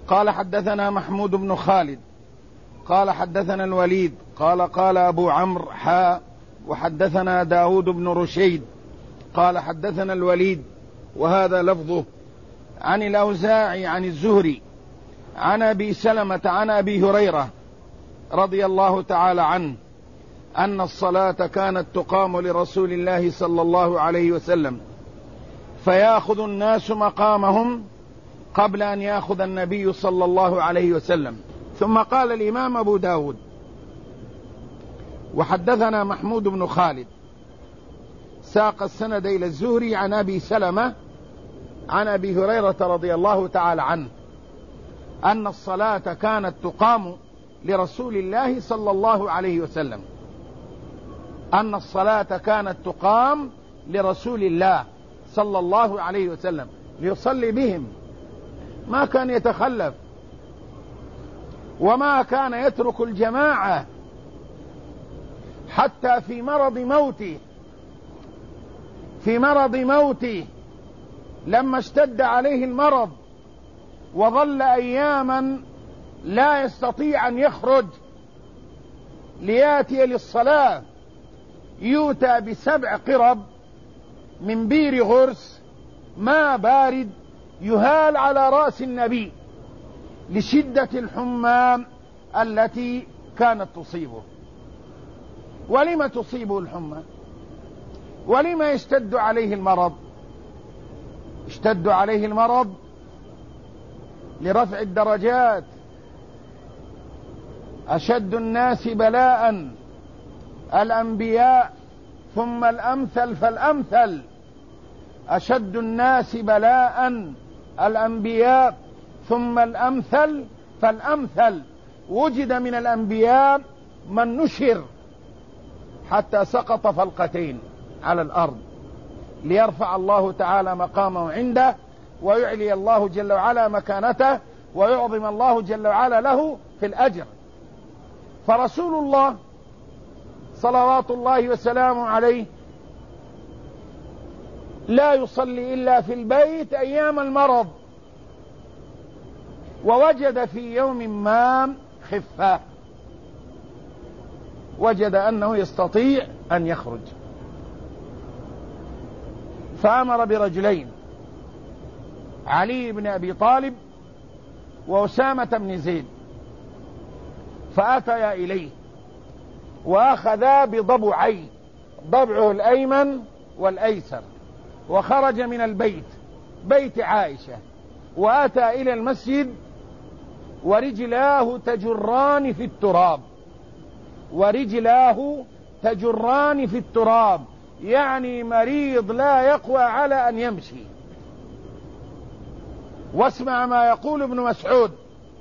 قال حدثنا محمود بن خالد قال حدثنا الوليد قال أبو عمرو وحدثنا داود بن رشيد قال حدثنا الوليد وهذا لفظه عن الأوزاعي عن الزهري عن أبي سلمة عن أبي هريرة رضي الله تعالى عنه أن الصلاة كانت تقام لرسول الله صلى الله عليه وسلم فيأخذ الناس مقامهم قبل أن يأخذ النبي صلى الله عليه وسلم. ثم قال الإمام أبو داود وحدثنا محمود بن خالد ساق السند إلى الزهري عن أبي سلمة عن أبي هريرة رضي الله تعالى عنه أن الصلاة كانت تقام لرسول الله صلى الله عليه وسلم، أن الصلاة كانت تقام لرسول الله صلى الله عليه وسلم ليصلي بهم، ما كان يتخلف وما كان يترك الجماعة حتى في مرض موته لما اشتد عليه المرض وظل أياما لا يستطيع أن يخرج لياتي للصلاة، يؤتى ب7 قرب من بير غرس ماء بارد يهال على رأس النبي لشدة الحمى التي كانت تصيبه. ولم تصيبه الحمى؟ ولم يشتد عليه المرض؟ اشتد عليه المرض لرفع الدرجات. أشد الناس بلاء الأنبياء ثم الأمثل فالأمثل. أشد الناس بلاء الأنبياء ثم الأمثل فالأمثل. وجد من الأنبياء من نشر حتى سقط فلقتين على الأرض ليرفع الله تعالى مقامه عنده ويعلي الله جل وعلا مكانته ويعظم الله جل وعلا له في الأجر. فرسول الله صلوات الله وسلامه عليه لا يصلي إلا في البيت أيام المرض، ووجد في يوم ما خفة، وجد أنه يستطيع أن يخرج فأمر برجلين، علي بن أبي طالب وأسامة بن زيد، فأتيا إليه وأخذا بضبعي، ضبعه الأيمن والأيسر، وخرج من البيت، بيت عائشة، وأتى إلى المسجد ورجلاه تجران في التراب، ورجلاه تجران في التراب، يعني مريض لا يقوى على أن يمشي. واسمع ما يقول ابن مسعود: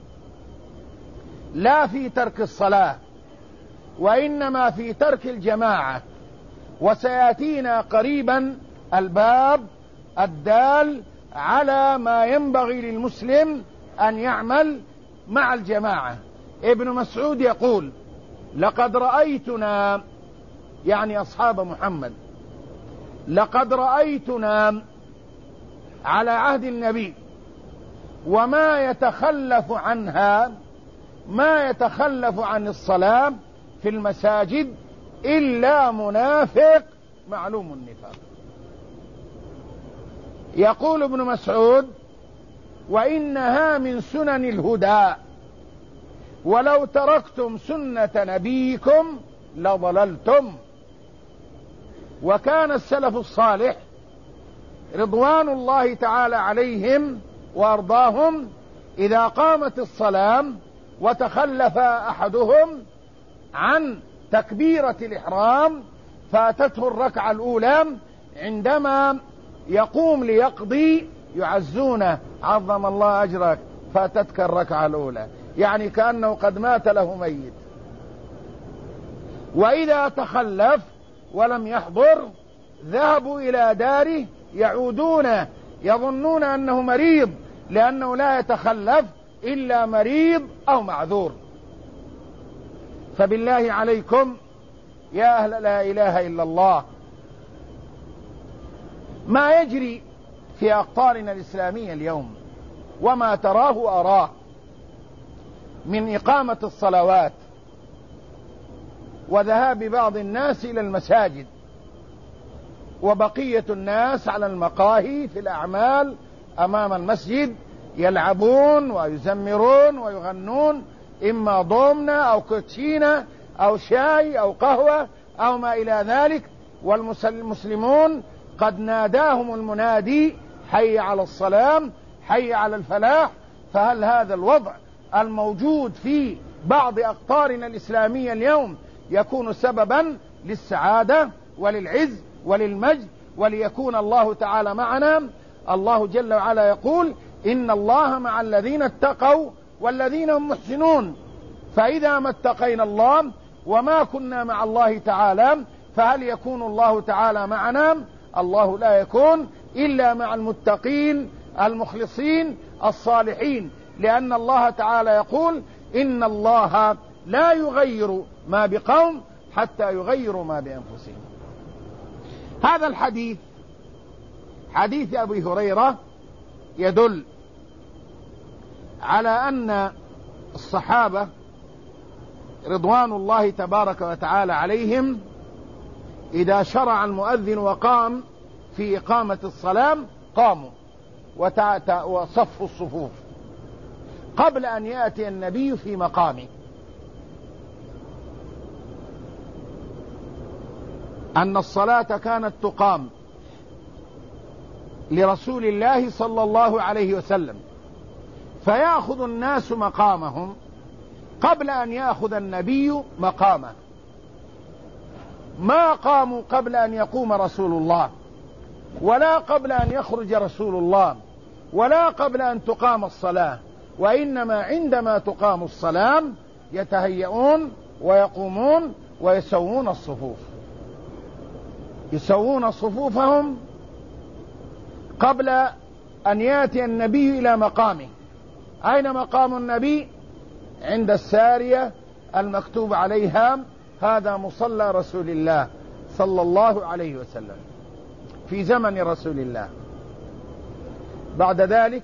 لا في ترك الصلاة وإنما في ترك الجماعة. وسيأتينا قريبا الباب الدال على ما ينبغي للمسلم أن يعمل مع الجماعة. ابن مسعود يقول: لقد رأيتنا، يعني أصحاب محمد، لقد رأيتنا على عهد النبي وما يتخلف عنها، ما يتخلف عن الصلاة في المساجد إلا منافق معلوم النفاق. يقول ابن مسعود: وإنها من سنن الهدى، ولو تركتم سنة نبيكم لضللتم. وكان السلف الصالح رضوان الله تعالى عليهم وأرضاهم إذا قامت الصلاة وتخلف أحدهم عن تكبيرة الإحرام فاتته الركعة الأولى، عندما يقوم ليقضي يعزونه: عظم الله أجرك، فاتتك الركعة الأولى، يعني كأنه قد مات له ميت. وإذا تخلف ولم يحضر ذهبوا إلى داره يعودونه، يظنون أنه مريض، لأنه لا يتخلف إلا مريض أو معذور. فبالله عليكم يا أهل لا إله إلا الله، ما يجري في أقطارنا الإسلامية اليوم وما تراه أراه من إقامة الصلوات وذهاب بعض الناس إلى المساجد وبقية الناس على المقاهي في الأعمال أمام المسجد يلعبون ويزمرون ويغنون، إما ضمنة أو كوتشينة أو شاي أو قهوة أو ما إلى ذلك، والمسلمون قد ناداهم المنادي حي على الصلاة حي على الفلاح. فهل هذا الوضع الموجود في بعض أقطارنا الإسلامية اليوم يكون سببا للسعادة وللعز وللمجد وليكون الله تعالى معنا؟ الله جل وعلا يقول إن الله مع الذين اتقوا والذين هم محسنون. فإذا ما اتقينا الله وما كنا مع الله تعالى فهل يكون الله تعالى معنا؟ الله لا يكون إلا مع المتقين المخلصين الصالحين، لأن الله تعالى يقول إن الله لا يغير ما بقوم حتى يغيروا ما بأنفسهم. هذا الحديث حديث أبي هريرة يدل على أن الصحابة رضوان الله تبارك وتعالى عليهم إذا شرع المؤذن وقام في إقامة الصلاة قاموا وصفوا الصفوف قبل أن يأتي النبي في مقامه. أن الصلاة كانت تقام لرسول الله صلى الله عليه وسلم فيأخذ الناس مقامهم قبل أن يأخذ النبي مقامه. ما قاموا قبل أن يقوم رسول الله، ولا قبل أن يخرج رسول الله، ولا قبل أن تقام الصلاة، وإنما عندما تقام الصلاة يتهيئون ويقومون ويسوون الصفوف، يسوون صفوفهم قبل أن يأتي النبي إلى مقامه. أين مقام النبي؟ عند السارية المكتوب عليها هذا مصلى رسول الله صلى الله عليه وسلم في زمن رسول الله. بعد ذلك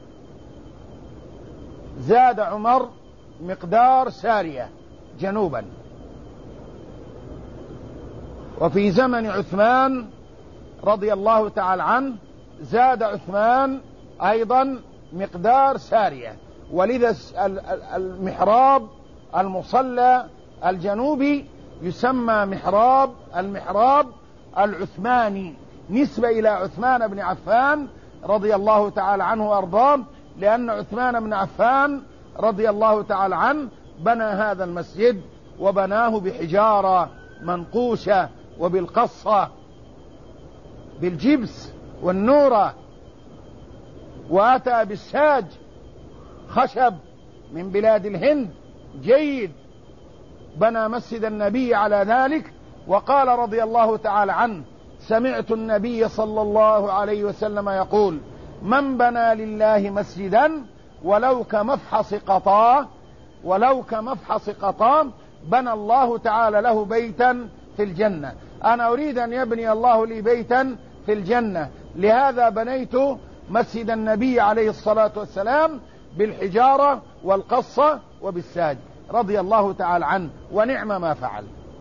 زاد عمر مقدار سارية جنوبا، وفي زمن عثمان رضي الله تعالى عنه زاد عثمان أيضا مقدار سارية، ولذا المحراب المصلى الجنوبي يسمى المحراب العثماني نسبة إلى عثمان بن عفان رضي الله تعالى عنه وأرضاه، لأن عثمان بن عفان رضي الله تعالى عنه بنى هذا المسجد وبناه بحجارة منقوشة وبالقصة بالجبس والنورة، وأتى بالساج خشب من بلاد الهند جيد، بنى مسجد النبي على ذلك. وقال رضي الله تعالى عنه سمعت النبي صلى الله عليه وسلم يقول من بنى لله مسجدا ولو كمفحص قطام بنى الله تعالى له بيتا في الجنة. أنا أريد أن يبني الله لي بيتا في الجنة، لهذا بنيت مسجد النبي عليه الصلاة والسلام بالحجارة والقصة وبالساج رضي الله تعالى عنه، ونعم ما فعل.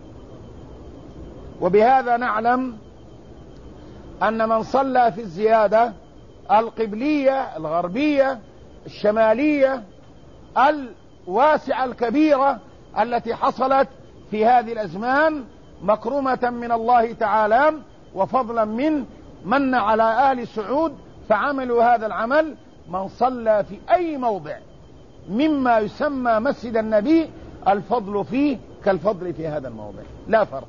وبهذا نعلم أن من صلى في الزيادة القبلية الغربية الشمالية الواسعة الكبيرة التي حصلت في هذه الأزمان مكرمة من الله تعالى وفضلا من على أهل سعود فعملوا هذا العمل. من صلى في أي موضع مما يسمى مسجد النبي الفضل فيه كالفضل في هذا الموضع لا فرق.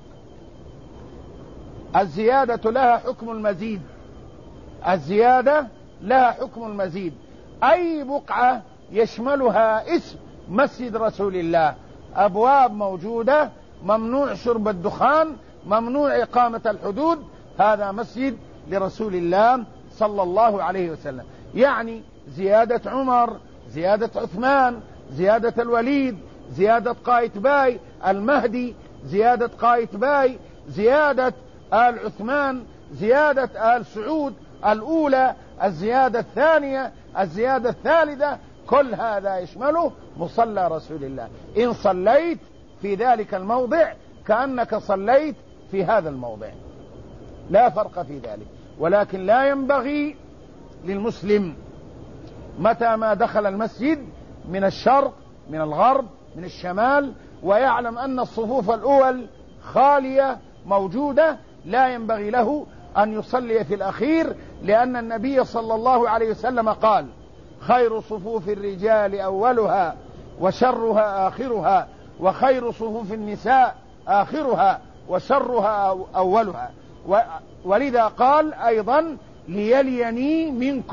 الزيادة لها حكم المزيد، الزيادة لها حكم المزيد. أي بقعة يشملها اسم مسجد رسول الله، أبواب موجودة، ممنوع شرب الدخان، ممنوع إقامة الحدود، هذا مسجد لرسول الله صلى الله عليه وسلم. يعني زيادة عمر، زيادة عثمان، زيادة الوليد، زيادة قايتباي المهدي، زيادة قايتباي، زيادة آل عثمان، زيادة آل سعود الأولى، الزيادة الثانية، الزيادة الثالثة، كل هذا يشمله مصلى رسول الله. إن صليت في ذلك الموضع كأنك صليت في هذا الموضع، لا فرق في ذلك. ولكن لا ينبغي للمسلم متى ما دخل المسجد من الشرق من الغرب من الشمال ويعلم أن الصفوف الأول خالية موجودة، لا ينبغي له أن يصلي في الأخير، لأن النبي صلى الله عليه وسلم قال: خير صفوف الرجال أولها وشرها آخرها، وخير صفوف النساء آخرها وشرها أولها. ولذا قال أيضا: ليليني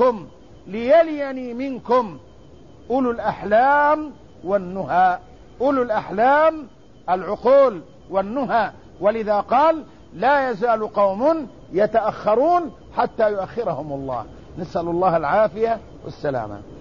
منكم أولو الأحلام والنهى، أولو الأحلام العقول والنهى. ولذا قال: لا يزال قوم يتأخرون حتى يؤخرهم الله. نسأل الله العافية والسلامة.